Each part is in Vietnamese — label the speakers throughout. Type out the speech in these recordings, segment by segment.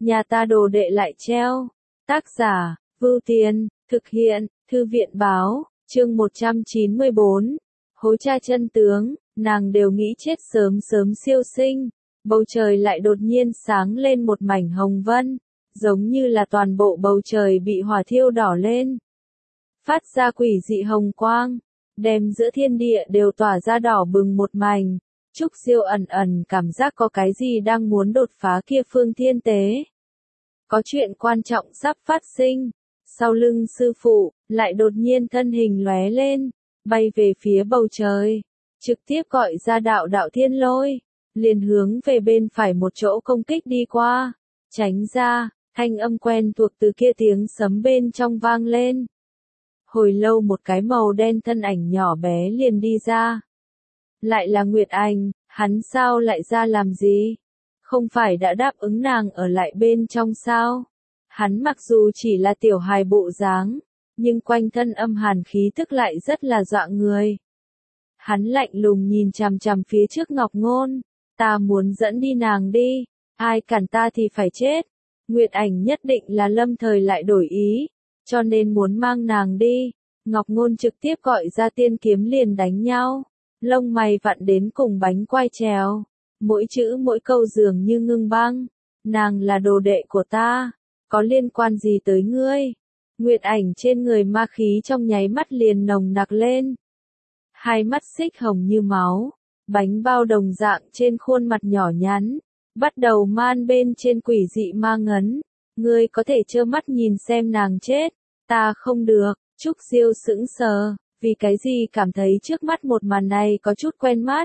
Speaker 1: nhà ta đồ đệ lại treo. Tác giả, Vưu Tiên, thực hiện, Thư viện báo, chương 194. Hối cha chân tướng, nàng đều nghĩ chết sớm sớm siêu sinh. Bầu trời lại đột nhiên sáng lên một mảnh hồng vân, giống như là toàn bộ bầu trời bị hỏa thiêu đỏ lên. Phát ra quỷ dị hồng quang, đem giữa thiên địa đều tỏa ra đỏ bừng một mảnh. Trúc Diêu ẩn ẩn cảm giác có cái gì đang muốn đột phá kia phương thiên tế. Có chuyện quan trọng sắp phát sinh. Sau lưng sư phụ, lại đột nhiên thân hình lóe lên, bay về phía bầu trời, trực tiếp gọi ra đạo đạo thiên lôi, liền hướng về bên phải một chỗ công kích đi qua. Tránh ra, thanh âm quen thuộc từ kia tiếng sấm bên trong vang lên. Hồi lâu một cái màu đen thân ảnh nhỏ bé liền đi ra. Lại là Nguyệt Anh, hắn sao lại ra làm gì? Không phải đã đáp ứng nàng ở lại bên trong sao? Hắn mặc dù chỉ là tiểu hài bộ dáng, nhưng quanh thân âm hàn khí tức lại rất là dọa người. Hắn lạnh lùng nhìn chằm chằm phía trước Ngọc Ngôn, ta muốn dẫn đi nàng đi, ai cản ta thì phải chết. Nguyệt Ảnh nhất định là lâm thời lại đổi ý, cho nên muốn mang nàng đi. Ngọc Ngôn trực tiếp gọi ra tiên kiếm liền đánh nhau, lông mày vặn đến cùng bánh quai trèo, mỗi chữ mỗi câu dường như ngưng băng. Nàng là đồ đệ của ta, có liên quan gì tới ngươi? Nguyệt Ảnh trên người ma khí trong nháy mắt liền nồng nặc lên. Hai mắt xích hồng như máu, bánh bao đồng dạng trên khuôn mặt nhỏ nhắn, bắt đầu man bên trên quỷ dị ma ngấn. Ngươi có thể trơ mắt nhìn xem nàng chết, ta không được. Trúc Diêu sững sờ, vì cái gì cảm thấy trước mắt một màn này có chút quen mắt.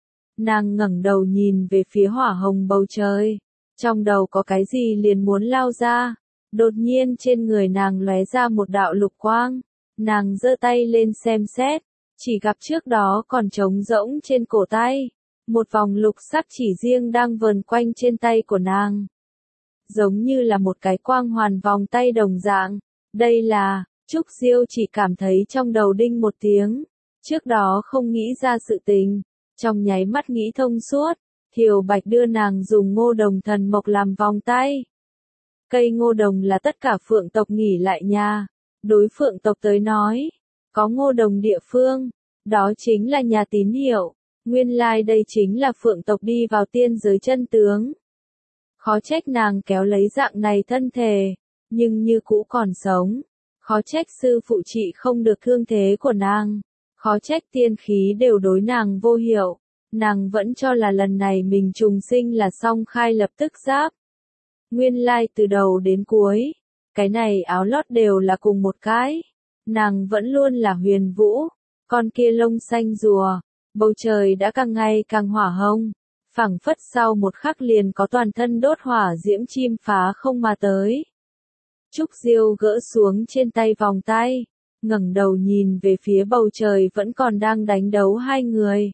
Speaker 1: Nàng ngẩng đầu nhìn về phía hỏa hồng bầu trời, trong đầu có cái gì liền muốn lao ra. Đột nhiên trên người nàng lóe ra một đạo lục quang, nàng giơ tay lên xem xét, chỉ gặp trước đó còn trống rỗng trên cổ tay, một vòng lục sắc chỉ riêng đang vờn quanh trên tay của nàng. Giống như là một cái quang hoàn vòng tay đồng dạng, đây là, Trúc Diêu chỉ cảm thấy trong đầu đinh một tiếng, trước đó không nghĩ ra sự tình, trong nháy mắt nghĩ thông suốt, Thiều Bạch đưa nàng dùng ngô đồng thần mộc làm vòng tay. Cây ngô đồng là tất cả phượng tộc nghỉ lại nhà, đối phượng tộc tới nói, có ngô đồng địa phương, đó chính là nhà tín hiệu, nguyên lai đây chính là phượng tộc đi vào tiên giới chân tướng. Khó trách nàng kéo lấy dạng này thân thể, nhưng như cũ còn sống, khó trách sư phụ trị không được thương thế của nàng, khó trách tiên khí đều đối nàng vô hiệu, nàng vẫn cho là lần này mình trùng sinh là song khai lập tức giáp. Nguyên lai từ đầu đến cuối, cái này áo lót đều là cùng một cái. Nàng vẫn luôn là Huyền Vũ, con kia lông xanh rùa, bầu trời đã càng ngày càng hỏa hồng, phảng phất sau một khắc liền có toàn thân đốt hỏa diễm chim phá không mà tới. Trúc Diêu gỡ xuống trên tay vòng tay, ngẩng đầu nhìn về phía bầu trời vẫn còn đang đánh đấu hai người.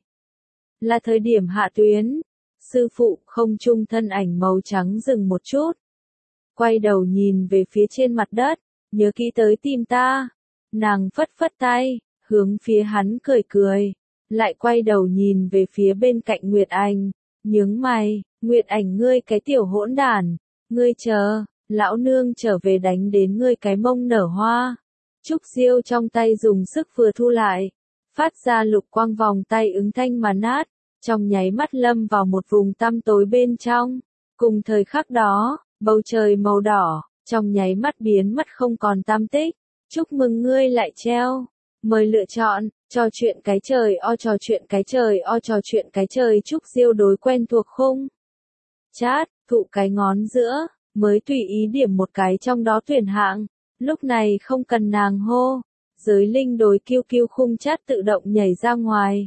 Speaker 1: Là thời điểm hạ tuyến. Sư phụ không trung thân ảnh màu trắng dừng một chút. Quay đầu nhìn về phía trên mặt đất, nhớ kỹ tới tìm ta. Nàng phất phất tay, hướng phía hắn cười cười. Lại quay đầu nhìn về phía bên cạnh Nguyệt Anh, nhướng mày, Nguyệt Ảnh ngươi cái tiểu hỗn đản, ngươi chờ, lão nương trở về đánh đến ngươi cái mông nở hoa. Trúc Diêu trong tay dùng sức vừa thu lại, phát ra lục quang vòng tay ứng thanh mà nát. Trong nháy mắt lâm vào một vùng tăm tối bên trong, cùng thời khắc đó, bầu trời màu đỏ, trong nháy mắt biến mất không còn tăm tích. Chúc mừng ngươi lại treo, mời lựa chọn, trò chuyện cái trời o trò chuyện cái trời o trò chuyện cái trời. Trúc Diêu đối quen thuộc khung chat, thụ cái ngón giữa, mới tùy ý điểm một cái trong đó tuyển hạng, lúc này không cần nàng hô, giới linh đối kiêu kiêu khung chat tự động nhảy ra ngoài.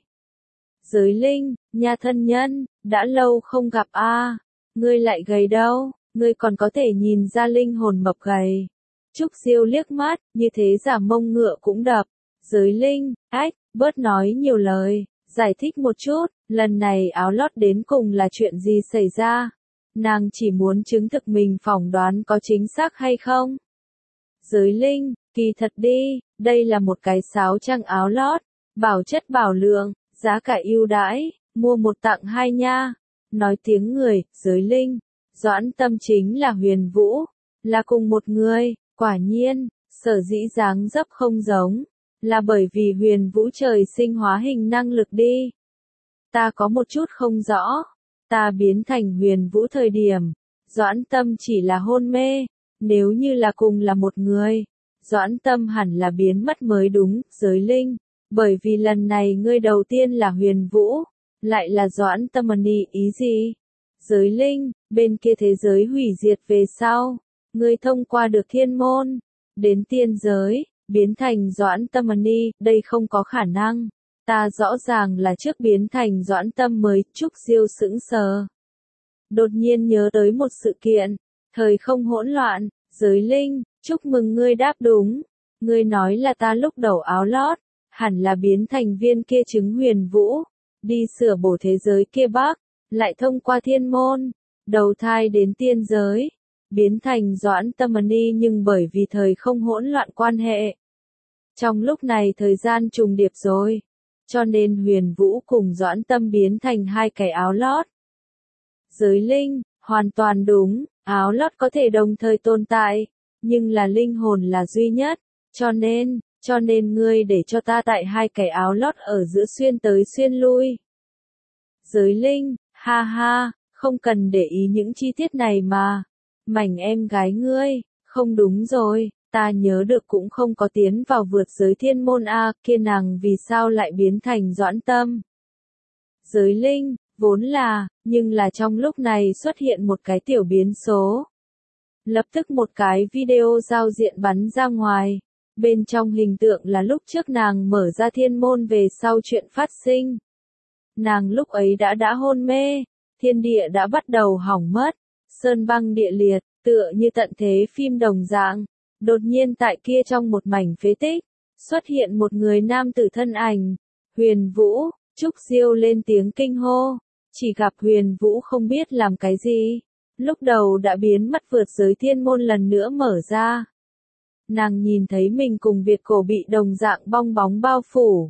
Speaker 1: Giới linh, nhà thân nhân, đã lâu không gặp a, ngươi lại gầy đâu, ngươi còn có thể nhìn ra linh hồn mập gầy. Trúc Diêu liếc mắt, như thế giả mông ngựa cũng đập. Giới linh, ách, bớt nói nhiều lời, giải thích một chút, lần này áo lót đến cùng là chuyện gì xảy ra? Nàng chỉ muốn chứng thực mình phỏng đoán có chính xác hay không? Giới linh, kỳ thật đi, đây là một cái sáo trang áo lót, bảo chất bảo lượng. Giá cả ưu đãi, mua một tặng hai nha. Nói tiếng người, giới linh, Doãn Tâm chính là Huyền Vũ, là cùng một người, quả nhiên, sở dĩ dáng dấp không giống, là bởi vì Huyền Vũ trời sinh hóa hình năng lực đi. Ta có một chút không rõ, ta biến thành Huyền Vũ thời điểm, Doãn Tâm chỉ là hôn mê, nếu như là cùng là một người, Doãn Tâm hẳn là biến mất mới đúng, Giới Linh, bởi vì lần này ngươi đầu tiên là Huyền Vũ, lại là Doãn Tâm ý gì? Giới Linh, bên kia thế giới hủy diệt về sau, ngươi thông qua được thiên môn, đến tiên giới, biến thành Doãn Tâm đây không có khả năng. Ta rõ ràng là trước biến thành Doãn Tâm mới, Trúc Diêu sững sờ. Đột nhiên nhớ tới một sự kiện, thời không hỗn loạn, Giới Linh, chúc mừng ngươi đáp đúng. Ngươi nói là ta lúc đầu áo lót, hẳn là biến thành viên kia trứng Huyền Vũ, đi sửa bổ thế giới kia Bắc, lại thông qua thiên môn, đầu thai đến tiên giới, biến thành Doãn Tâm nhưng bởi vì thời không hỗn loạn quan hệ. Trong lúc này thời gian trùng điệp rồi, cho nên Huyền Vũ cùng Doãn Tâm biến thành hai cái áo lót. Giới Linh, hoàn toàn đúng, áo lót có thể đồng thời tồn tại, nhưng là linh hồn là duy nhất, cho nên ngươi để cho ta tại hai cái áo lót ở giữa xuyên tới xuyên lui. Giới Linh, ha ha, không cần để ý những chi tiết này mà. Mảnh em gái ngươi, không đúng rồi, ta nhớ được cũng không có tiến vào vượt giới thiên môn a, kia nàng vì sao lại biến thành Doãn Tâm. Giới Linh, vốn là, nhưng là trong lúc này xuất hiện một cái tiểu biến số. Lập tức một cái video giao diện bắn ra ngoài, bên trong hình tượng là lúc trước nàng mở ra thiên môn về sau chuyện phát sinh. Nàng lúc ấy đã hôn mê, thiên địa đã bắt đầu hỏng mất, sơn băng địa liệt, tựa như tận thế phim đồng dạng. Đột nhiên tại kia trong một mảnh phế tích, xuất hiện một người nam tử thân ảnh, Huyền Vũ. Trúc Diêu lên tiếng kinh hô, chỉ gặp Huyền Vũ không biết làm cái gì, lúc đầu đã biến mất vượt giới thiên môn lần nữa mở ra. Nàng nhìn thấy mình cùng Việt cổ bị đồng dạng bong bóng bao phủ.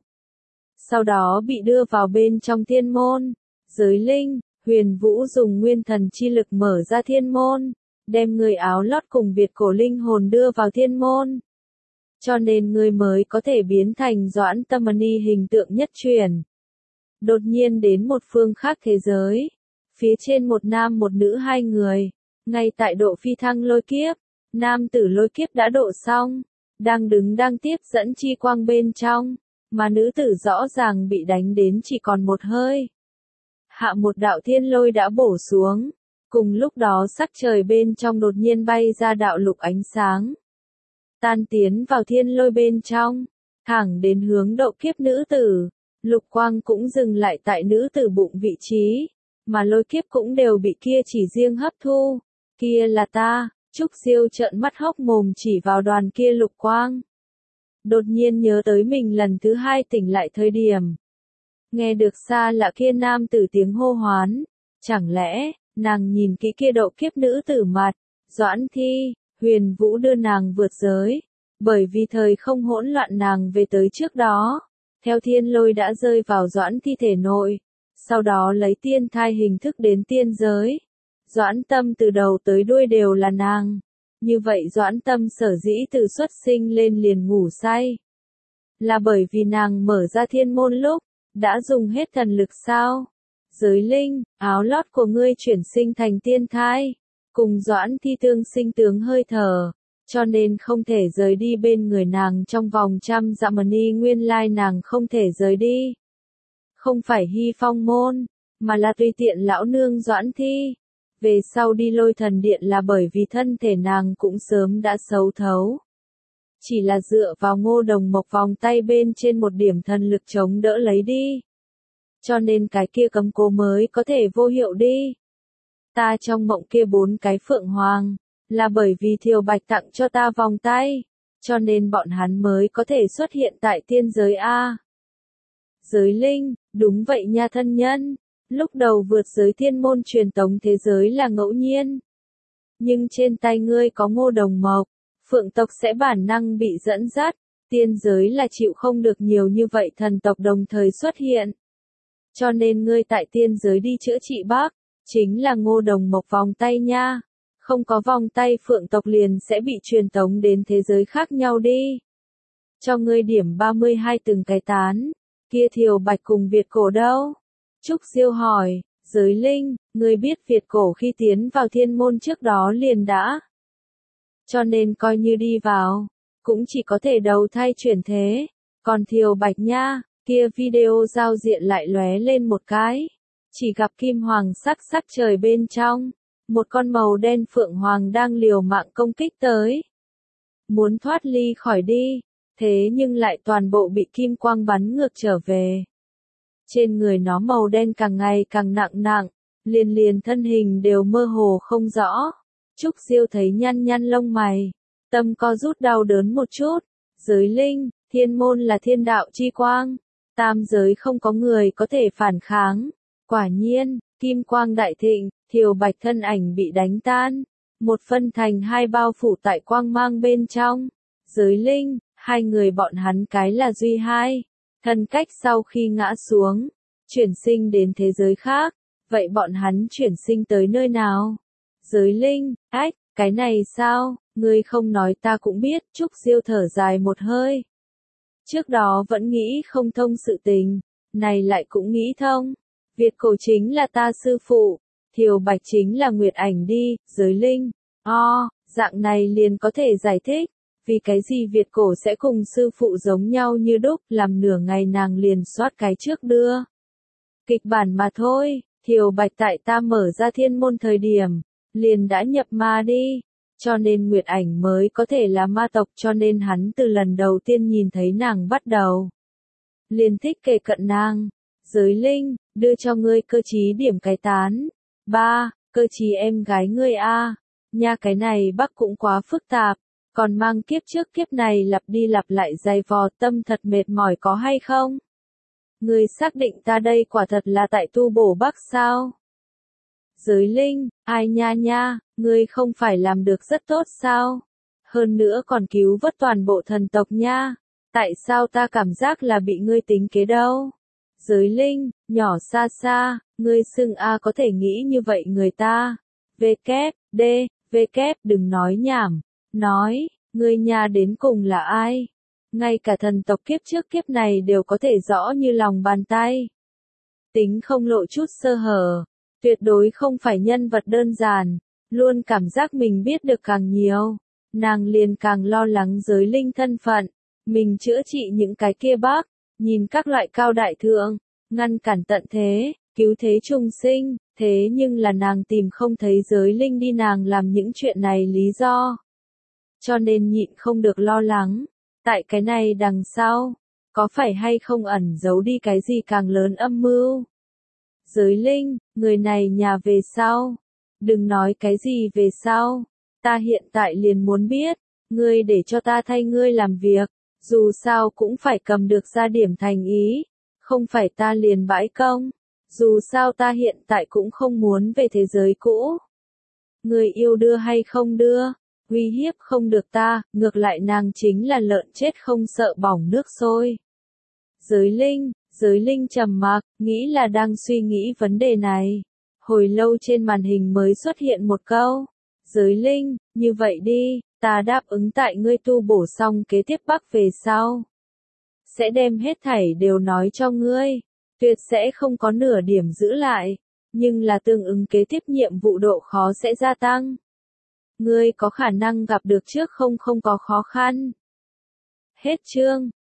Speaker 1: Sau đó bị đưa vào bên trong thiên môn. Giới Linh, Huyền Vũ dùng nguyên thần chi lực mở ra thiên môn, đem người áo lót cùng Việt cổ linh hồn đưa vào thiên môn. Cho nên người mới có thể biến thành Doãn Tâm hình tượng nhất truyền. Đột nhiên đến một phương khác thế giới. Phía trên một nam một nữ hai người. Ngay tại độ phi thăng lôi kiếp. Nam tử lôi kiếp đã độ xong. Đang tiếp dẫn chi quang bên trong. Mà nữ tử rõ ràng bị đánh đến chỉ còn một hơi. Hạ một đạo thiên lôi đã bổ xuống. Cùng lúc đó sắc trời bên trong đột nhiên bay ra đạo lục ánh sáng. Tan tiến vào thiên lôi bên trong. Thẳng đến hướng độ kiếp nữ tử. Lục quang cũng dừng lại tại nữ tử bụng vị trí, mà lôi kiếp cũng đều bị kia chỉ riêng hấp thu. Kia là ta, Trúc Diêu trợn mắt hốc mồm chỉ vào đoàn kia lục quang. Đột nhiên nhớ tới mình lần thứ hai tỉnh lại thời điểm. Nghe được xa lạ kia nam tử tiếng hô hoán, chẳng lẽ, nàng nhìn kỹ kia độ kiếp nữ tử mặt, Doãn Thi, Huyền Vũ đưa nàng vượt giới, bởi vì thời không hỗn loạn nàng về tới trước đó. Theo thiên lôi đã rơi vào Doãn Thi thể nội, sau đó lấy tiên thai hình thức đến tiên giới. Doãn Tâm từ đầu tới đuôi đều là nàng. Như vậy Doãn Tâm sở dĩ từ xuất sinh lên liền ngủ say. Là bởi vì nàng mở ra thiên môn lúc, đã dùng hết thần lực sao? Giới Linh, áo lót của ngươi chuyển sinh thành tiên thai, cùng Doãn Thi tương sinh tướng hơi thở. Cho nên không thể rời đi bên người nàng trong vòng 100 dặm nguyên lai nàng không thể rời đi. Không phải Hy Phong môn, mà là tùy tiện lão nương Doãn Thi. Về sau đi Lôi Thần Điện là bởi vì thân thể nàng cũng sớm đã xấu thấu. Chỉ là dựa vào Ngô Đồng Mộc vòng tay bên trên một điểm thần lực chống đỡ lấy đi. Cho nên cái kia cấm cố mới có thể vô hiệu đi. Ta trong mộng kia 4 cái phượng hoàng. Là bởi vì Thiều Bạch tặng cho ta vòng tay, cho nên bọn hắn mới có thể xuất hiện tại tiên giới A. Giới Linh, đúng vậy nha thân nhân, lúc đầu vượt giới thiên môn truyền tống thế giới là ngẫu nhiên. Nhưng trên tay ngươi có Ngô Đồng Mộc, phượng tộc sẽ bản năng bị dẫn dắt, tiên giới là chịu không được nhiều như vậy thần tộc đồng thời xuất hiện. Cho nên ngươi tại tiên giới đi chữa trị Bắc, Chính là Ngô Đồng Mộc vòng tay nha. Không có vòng tay Phượng tộc liền sẽ bị truyền tống đến thế giới khác nhau đi. Cho ngươi điểm 32 từng cái tán. Kia Thiều Bạch cùng Việt Cổ đâu? Trúc Diêu hỏi, Giới Linh, ngươi biết Việt Cổ khi tiến vào thiên môn trước đó liền đã. Cho nên coi như đi vào, cũng chỉ có thể đầu thai chuyển thế. Còn Thiều Bạch nha, kia video giao diện lại lóe lên một cái. Chỉ gặp kim hoàng sắc sắc trời bên trong. Một con màu đen phượng hoàng đang liều mạng công kích tới. Muốn thoát ly khỏi đi, thế nhưng lại toàn bộ bị kim quang bắn ngược trở về. Trên người nó màu đen càng ngày càng nặng nặng, liền thân hình đều mơ hồ không rõ. Trúc Diêu thấy nhăn nhăn lông mày, tâm co rút đau đớn một chút. Giới Linh, thiên môn là thiên đạo chi quang, tam giới không có người có thể phản kháng. Quả nhiên, kim quang đại thịnh, Thiều Bạch thân ảnh bị đánh tan, một phân thành hai bao phủ tại quang mang bên trong. Giới Linh, hai người bọn hắn cái là duy hai, thân cách sau khi ngã xuống, chuyển sinh đến thế giới khác, vậy bọn hắn chuyển sinh tới nơi nào? Giới Linh, ách, cái này sao, ngươi không nói ta cũng biết. Trúc Diêu thở dài một hơi. Trước đó vẫn nghĩ không thông sự tình, này lại cũng nghĩ thông. Việt Cổ chính là ta sư phụ, Thiều Bạch chính là Nguyệt Ảnh đi. Giới Linh, dạng này liền có thể giải thích, vì cái gì Việt Cổ sẽ cùng sư phụ giống nhau như đúc, làm nửa ngày nàng liền soát cái trước đưa. Kịch bản mà thôi, Thiều Bạch tại ta mở ra thiên môn thời điểm, liền đã nhập ma đi, cho nên Nguyệt Ảnh mới có thể là ma tộc, cho nên hắn từ lần đầu tiên nhìn thấy nàng bắt đầu, liền thích kề cận nàng. Giới Linh, đưa cho ngươi cơ trí điểm cái tán. 3. Cơ trí em gái ngươi a. Nha cái này Bắc cũng quá phức tạp, còn mang kiếp trước kiếp này lặp đi lặp lại dày vò, tâm thật mệt mỏi có hay không? Ngươi xác định ta đây quả thật là tại tu bổ Bắc sao? Giới Linh, ai nha nha, ngươi không phải làm được rất tốt sao? Hơn nữa còn cứu vớt toàn bộ thần tộc nha. Tại sao ta cảm giác là bị ngươi tính kế đâu? Giới Linh, nhỏ xa xa, ngươi xưng A có thể nghĩ như vậy người ta. D, đừng nói nhảm. Nói, ngươi nhà đến cùng là ai? Ngay cả thần tộc kiếp trước kiếp này đều có thể rõ như lòng bàn tay. Tính không lộ chút sơ hở. Tuyệt đối không phải nhân vật đơn giản. Luôn cảm giác mình biết được càng nhiều, nàng liền càng lo lắng Giới Linh thân phận. Mình chữa trị những cái kia bác, nhìn các loại cao đại thượng, ngăn cản tận thế, cứu thế trùng sinh, thế nhưng là nàng tìm không thấy Giới Linh đi nàng làm những chuyện này lý do. Cho nên nhịn không được lo lắng, tại cái này đằng sau, có phải hay không ẩn giấu đi cái gì càng lớn âm mưu? Giới Linh, người này nhà về sau, đừng nói cái gì về sau, ta hiện tại liền muốn biết, ngươi để cho ta thay ngươi làm việc. Dù sao cũng phải cầm được ra điểm thành ý, không phải ta liền bãi công, dù sao ta hiện tại cũng không muốn về thế giới cũ. Người yêu đưa hay không đưa, uy hiếp không được ta, ngược lại nàng chính là lợn chết không sợ bỏng nước sôi. Giới Linh trầm mặc, nghĩ là đang suy nghĩ vấn đề này. Hồi lâu trên màn hình mới xuất hiện một câu. Giới Linh, như vậy đi. Ta đáp ứng tại ngươi tu bổ xong kế tiếp Bắc về sau. Sẽ đem hết thảy đều nói cho ngươi. Tuyệt sẽ không có nửa điểm giữ lại. Nhưng là tương ứng kế tiếp nhiệm vụ độ khó sẽ gia tăng. Ngươi có khả năng gặp được trước không có khó khăn. Hết chương.